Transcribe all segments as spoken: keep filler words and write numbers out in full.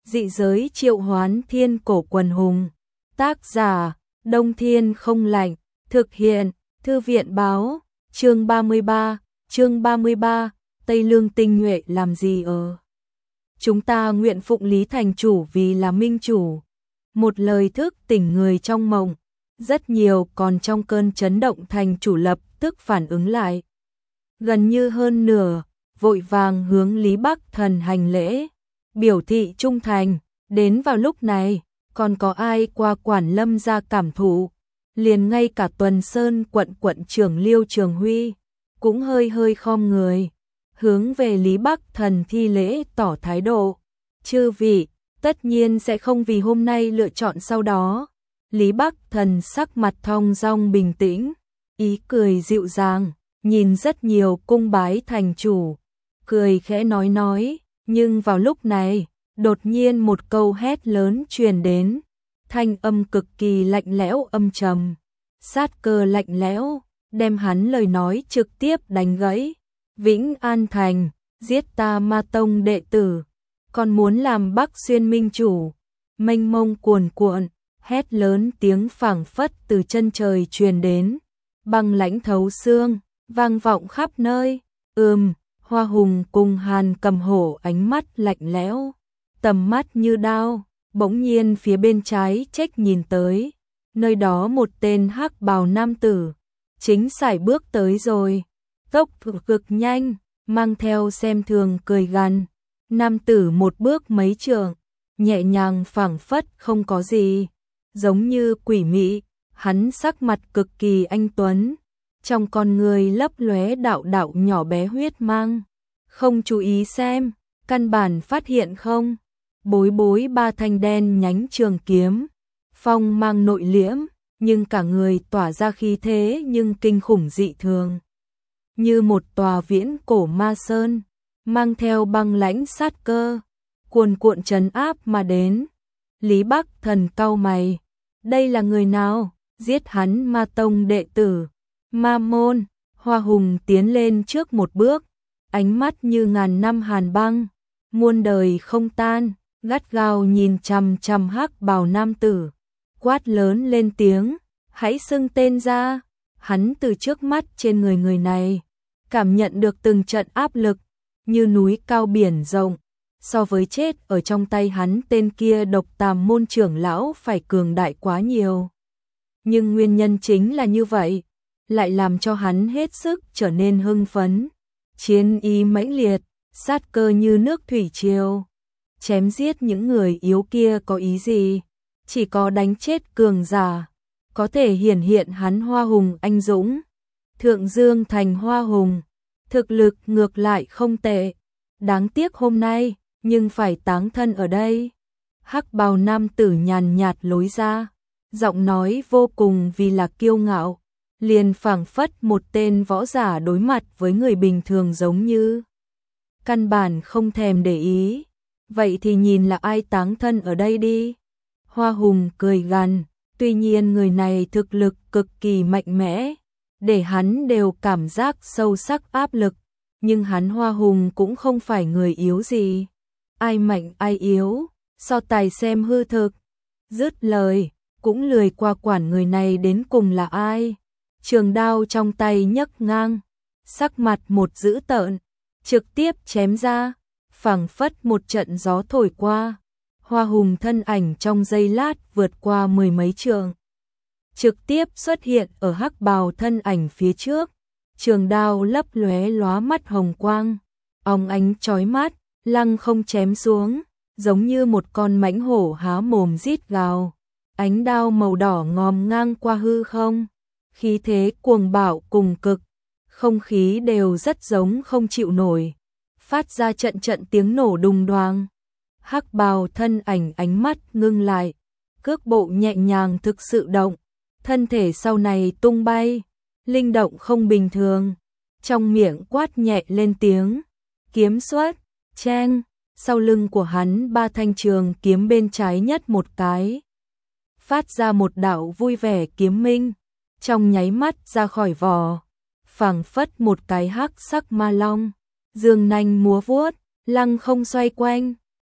Dị giới triệu hoán thiên cổ quần hùng. Tác giả, Đông Thiên không lạnh. Thực hiện, Thư viện báo. Chương ba mươi ba, chương ba mươi ba, Tây Lương tinh nhuệ làm gì ở? Chúng ta nguyện phụng Lý thành chủ vì là minh chủ. Một lời thức tỉnh người trong mộng. Rất nhiều còn trong cơn chấn động thành chủ lập tức phản ứng lại. Gần như hơn nửa, vội vàng hướng Lý Bắc Thần hành lễ, biểu thị trung thành. Đến vào lúc này, còn có ai qua quản Lâm ra cảm thụ, liền ngay cả Tuần Sơn quận quận trưởng Liêu Trường Huy, cũng hơi hơi khom người, hướng về Lý Bắc Thần thi lễ tỏ thái độ. Chư vị, tất nhiên sẽ không vì hôm nay lựa chọn sau đó. Lý Bắc Thần sắc mặt thong dong bình tĩnh, ý cười dịu dàng, nhìn rất nhiều cung bái thành chủ, cười khẽ nói nói, nhưng vào lúc này, đột nhiên một câu hét lớn truyền đến, thanh âm cực kỳ lạnh lẽo âm trầm, sát cơ lạnh lẽo, đem hắn lời nói trực tiếp đánh gãy. Vĩnh An Thành, giết ta Ma Tông đệ tử, còn muốn làm Bắc Xuyên minh chủ. Mênh mông cuồn cuộn, hét lớn tiếng phảng phất từ chân trời truyền đến, băng lãnh thấu xương, vang vọng khắp nơi. Ừm, Hoa Hùng cùng Hàn Cầm Hổ ánh mắt lạnh lẽo, tầm mắt như đao, bỗng nhiên phía bên trái chếch nhìn tới, nơi đó một tên hắc bào nam tử, chính sải bước tới rồi, tốc độ cực nhanh, mang theo xem thường cười gằn. Nam tử một bước mấy trượng, nhẹ nhàng phảng phất không có gì, giống như quỷ mị, hắn sắc mặt cực kỳ anh tuấn, trong con người lấp lóe đạo đạo nhỏ bé huyết mang, không chú ý xem, căn bản phát hiện không. Bối bối ba thanh đen nhánh trường kiếm, phong mang nội liễm, nhưng cả người tỏa ra khí thế nhưng kinh khủng dị thường. Như một tòa viễn cổ ma sơn, mang theo băng lãnh sát cơ, cuồn cuộn trấn áp mà đến. Lý Bắc Thần cau mày, đây là người nào? Giết hắn Ma Tông đệ tử, Ma môn. Hoa Hùng tiến lên trước một bước, ánh mắt như ngàn năm hàn băng, muôn đời không tan, gắt gao nhìn chằm chằm hắc bào nam tử, quát lớn lên tiếng, hãy xưng tên ra. Hắn từ trước mắt trên người người này, cảm nhận được từng trận áp lực, như núi cao biển rộng, so với chết ở trong tay hắn tên kia Độc Tàm môn trưởng lão phải cường đại quá nhiều. Nhưng nguyên nhân chính là như vậy, lại làm cho hắn hết sức trở nên hưng phấn, chiến ý mãnh liệt, sát cơ như nước thủy triều. Chém giết những người yếu kia có ý gì? Chỉ có đánh chết cường giả, có thể hiển hiện hắn Hoa Hùng anh dũng. Thượng Dương Thành Hoa Hùng, thực lực ngược lại không tệ, đáng tiếc hôm nay, nhưng phải táng thân ở đây. Hắc bào nam tử nhàn nhạt lối ra, giọng nói vô cùng vì là kiêu ngạo, liền phảng phất một tên võ giả đối mặt với người bình thường giống như căn bản không thèm để ý. Vậy thì nhìn là ai táng thân ở đây đi. Hoa Hùng cười gằn, tuy nhiên người này thực lực cực kỳ mạnh mẽ, để hắn đều cảm giác sâu sắc áp lực, nhưng hắn Hoa Hùng cũng không phải người yếu gì. Ai mạnh ai yếu, so tài xem hư thực. Dứt lời, cũng lười qua quản người này đến cùng là ai. Trường đao trong tay nhấc ngang, sắc mặt một dữ tợn, trực tiếp chém ra, phảng phất một trận gió thổi qua. Hoa Hùng thân ảnh trong giây lát vượt qua mười mấy trượng, trực tiếp xuất hiện ở hắc bào thân ảnh phía trước. Trường đao lấp lóe lóa mắt hồng quang, óng ánh chói mắt, lăng không chém xuống, giống như một con mãnh hổ há mồm rít gào. Ánh đao màu đỏ ngòm ngang qua hư không, khí thế cuồng bạo cùng cực, không khí đều rất giống không chịu nổi, phát ra trận trận tiếng nổ đùng đoàng. Hắc bào thân ảnh ánh mắt ngưng lại, cước bộ nhẹ nhàng thực sự động, thân thể sau này tung bay, linh động không bình thường, trong miệng quát nhẹ lên tiếng, kiếm xuất, cheng, sau lưng của hắn ba thanh trường kiếm bên trái nhất một cái, phát ra một đạo vui vẻ kiếm minh, trong nháy mắt ra khỏi vỏ, phảng phất một cái hắc sắc ma long, dương nanh múa vuốt, lăng không xoay quanh,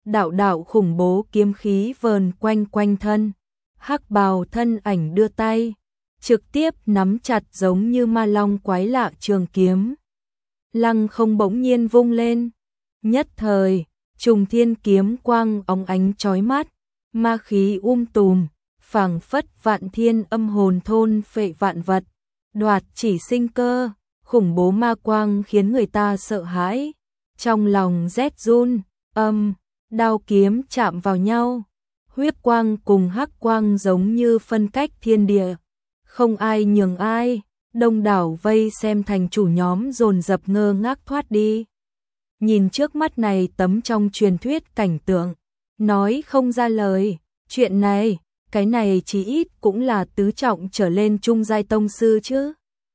đạo đạo khủng bố kiếm khí vờn quanh quanh thân. Hắc bào thân ảnh đưa tay, trực tiếp nắm chặt giống như ma long quái lạ trường kiếm. Lăng không bỗng nhiên vung lên, nhất thời, trùng thiên kiếm quang óng ánh chói mắt, ma khí um tùm, phảng phất vạn thiên âm hồn thôn phệ vạn vật, đoạt chỉ sinh cơ, khủng bố ma quang khiến người ta sợ hãi, trong lòng rét run, âm, đao kiếm chạm vào nhau, huyết quang cùng hắc quang giống như phân cách thiên địa, không ai nhường ai, đông đảo vây xem thành chủ nhóm dồn dập ngơ ngác thoát đi. Nhìn trước mắt này tấm trong truyền thuyết cảnh tượng, nói không ra lời, chuyện này, cái này chí ít cũng là tứ trọng trở lên trung giai tông sư chứ.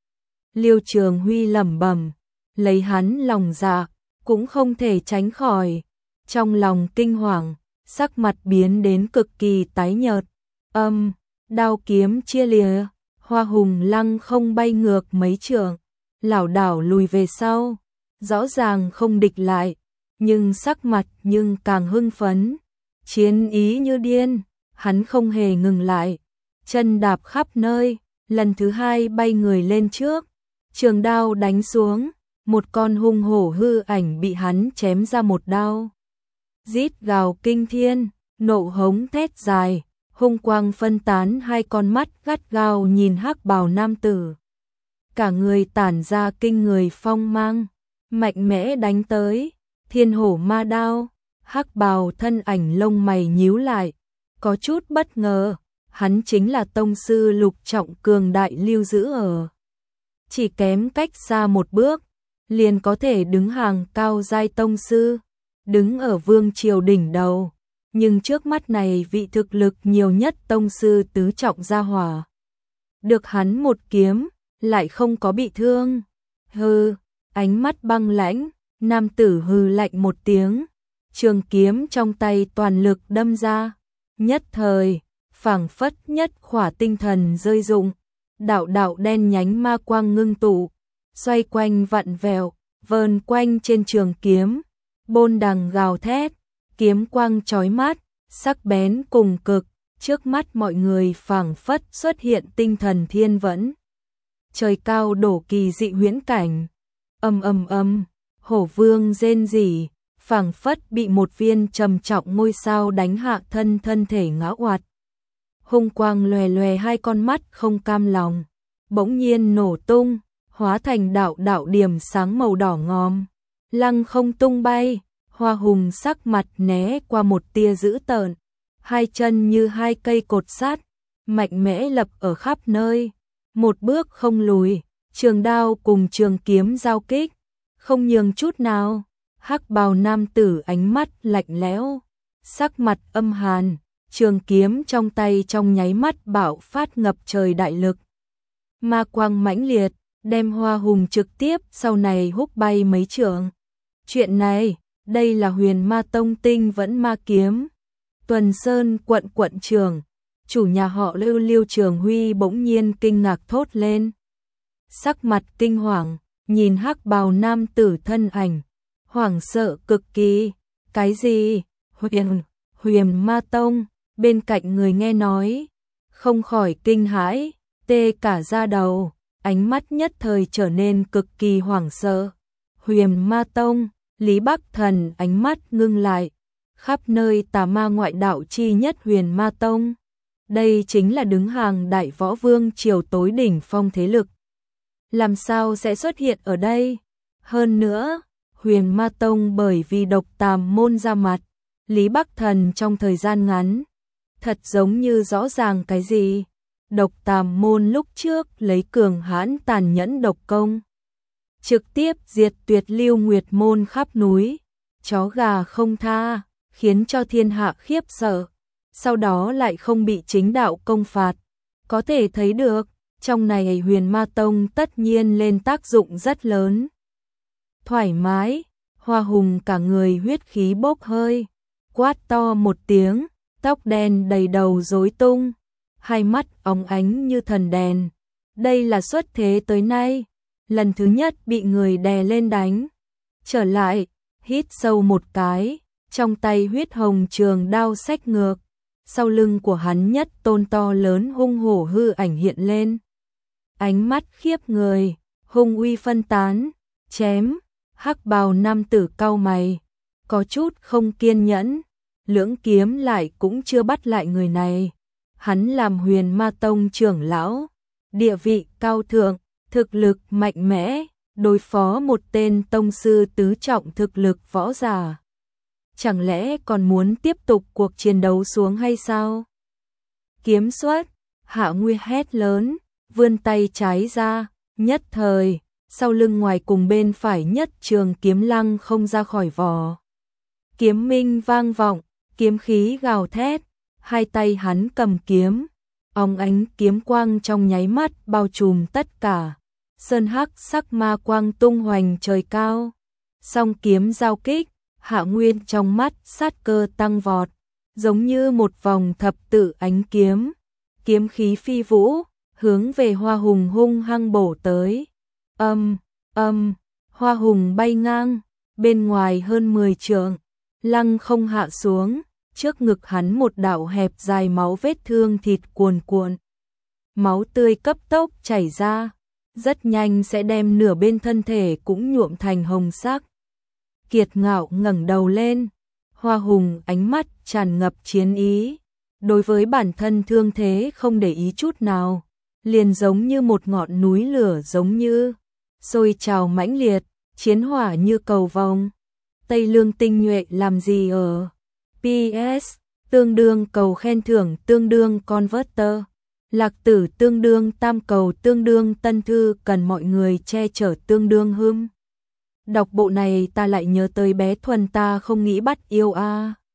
Liêu Trường Huy lẩm bẩm, lấy hắn lòng dạ, cũng không thể tránh khỏi, trong lòng kinh hoàng, sắc mặt biến đến cực kỳ tái nhợt, âm, đao kiếm chia lìa, Hoa Hùng Lăng không bay ngược mấy trượng, lảo đảo lùi về sau, rõ ràng không địch lại, nhưng sắc mặt nhưng càng hưng phấn, chiến ý như điên, hắn không hề ngừng lại, chân đạp khắp nơi, lần thứ hai bay người lên trước, trường đao đánh xuống, một con hung hổ hư ảnh bị hắn chém ra một đao. Rít gào kinh thiên, nộ hống thét dài, hung quang phân tán, hai con mắt gắt gao nhìn hắc bào nam tử. Cả người tản ra kinh người phong mang, mạnh mẽ đánh tới, thiên hổ ma đao, hắc bào thân ảnh lông mày nhíu lại, có chút bất ngờ, hắn chính là tông sư lục trọng cường đại lưu giữ ở. Chỉ kém cách xa một bước, liền có thể đứng hàng cao giai tông sư, đứng ở vương triều đỉnh đầu, nhưng trước mắt này vị thực lực nhiều nhất tông sư tứ trọng gia hỏa. Được hắn một kiếm, lại không có bị thương. Hừ, ánh mắt băng lãnh, nam tử hừ lạnh một tiếng, trường kiếm trong tay toàn lực đâm ra, nhất thời, phảng phất nhất khỏa tinh thần rơi rụng, đạo đạo đen nhánh ma quang ngưng tụ, xoay quanh vặn vẹo, vờn quanh trên trường kiếm, bôn đằng gào thét, kiếm quang chói mắt, sắc bén cùng cực, trước mắt mọi người phảng phất xuất hiện tinh thần thiên vẫn. Trời cao đổ kỳ dị huyễn cảnh, âm âm âm, hổ vương rên rỉ, phảng phất bị một viên trầm trọng ngôi sao đánh hạ thân thân thể ngã oạt. Hung quang lòe lòe hai con mắt không cam lòng, bỗng nhiên nổ tung, hóa thành đạo đạo điểm sáng màu đỏ ngòm, lăng không tung bay. Hoa Hùng sắc mặt né qua một tia dữ tợn, hai chân như hai cây cột sắt, mạnh mẽ lập ở khắp nơi, một bước không lùi, trường đao cùng trường kiếm giao kích, không nhường chút nào. Hắc bào nam tử ánh mắt lạnh lẽo, sắc mặt âm hàn, trường kiếm trong tay trong nháy mắt bạo phát ngập trời đại lực. Ma quang mãnh liệt, đem Hoa Hùng trực tiếp sau này húc bay mấy trượng. Chuyện này, đây là Huyền Ma Tông tinh vẫn ma kiếm. Tuần Sơn quận quận trưởng, chủ nhà họ Lưu Liêu Trường Huy bỗng nhiên kinh ngạc thốt lên. Sắc mặt kinh hoàng, nhìn hắc bào nam tử thân ảnh, hoảng sợ cực kỳ. Cái gì? Huyền, Huyền Ma Tông, bên cạnh người nghe nói, không khỏi kinh hãi, tê cả da đầu, ánh mắt nhất thời trở nên cực kỳ hoảng sợ. Huyền Ma Tông, Lý Bắc Thần ánh mắt ngưng lại, khắp nơi tà ma ngoại đạo chi nhất Huyền Ma Tông. Đây chính là đứng hàng đại võ vương triều tối đỉnh phong thế lực. Làm sao sẽ xuất hiện ở đây? Hơn nữa, Huyền Ma Tông bởi vì độc tàm môn ra mặt, Lý Bắc Thần trong thời gian ngắn, thật giống như rõ ràng cái gì. Độc tàm môn lúc trước lấy cường hãn tàn nhẫn độc công, trực tiếp diệt tuyệt Lưu Nguyệt môn khắp núi, chó gà không tha, khiến cho thiên hạ khiếp sợ, sau đó lại không bị chính đạo công phạt. Có thể thấy được, trong này Huyền Ma Tông tất nhiên lên tác dụng rất lớn. Thoải mái, Hoa Hùng cả người huyết khí bốc hơi, quát to một tiếng, tóc đen đầy đầu rối tung, hai mắt óng ánh như thần đèn. Đây là xuất thế tới nay, lần thứ nhất bị người đè lên đánh. Trở lại, hít sâu một cái, trong tay huyết hồng trường đao xách ngược, sau lưng của hắn nhất tôn to lớn hung hổ hư ảnh hiện lên. Ánh mắt khiếp người, hung uy phân tán, chém, hắc bào nam tử cau mày, có chút không kiên nhẫn, lưỡng kiếm lại cũng chưa bắt lại người này. Hắn làm Huyền Ma Tông trưởng lão, địa vị cao thượng, thực lực mạnh mẽ, đối phó một tên tông sư tứ trọng thực lực võ giả. Chẳng lẽ còn muốn tiếp tục cuộc chiến đấu xuống hay sao? Kiếm xuất, Hạ Nguy hét lớn, vươn tay trái ra, nhất thời, sau lưng ngoài cùng bên phải nhất trường kiếm lăng không ra khỏi vỏ. Kiếm minh vang vọng, kiếm khí gào thét, hai tay hắn cầm kiếm, óng ánh kiếm quang trong nháy mắt bao trùm tất cả. Sơn hắc sắc ma quang tung hoành trời cao. Song kiếm giao kích, Hạ Nguyên trong mắt sát cơ tăng vọt, giống như một vòng thập tự ánh kiếm. Kiếm khí phi vũ, hướng về Hoa Hùng hung hăng bổ tới. Âm, âm, Hoa Hùng bay ngang, bên ngoài hơn mười trượng, lăng không hạ xuống, trước ngực hắn một đạo hẹp dài máu vết thương thịt cuồn cuộn. Máu tươi cấp tốc chảy ra, rất nhanh sẽ đem nửa bên thân thể cũng nhuộm thành hồng sắc. Kiệt Ngạo ngẩng đầu lên, Hoa Hùng ánh mắt tràn ngập chiến ý, đối với bản thân thương thế không để ý chút nào, liền giống như một ngọn núi lửa giống như sôi trào mãnh liệt, chiến hỏa như cầu vồng. Tây Lương tinh nhuệ làm gì ở? pê ét tương đương cầu khen thưởng tương đương converter. Lạc tử tương đương tam cầu tương đương tân thư cần mọi người che chở tương đương hưng. Đọc bộ này ta lại nhớ tới bé Thuần ta không nghĩ bắt yêu a. À.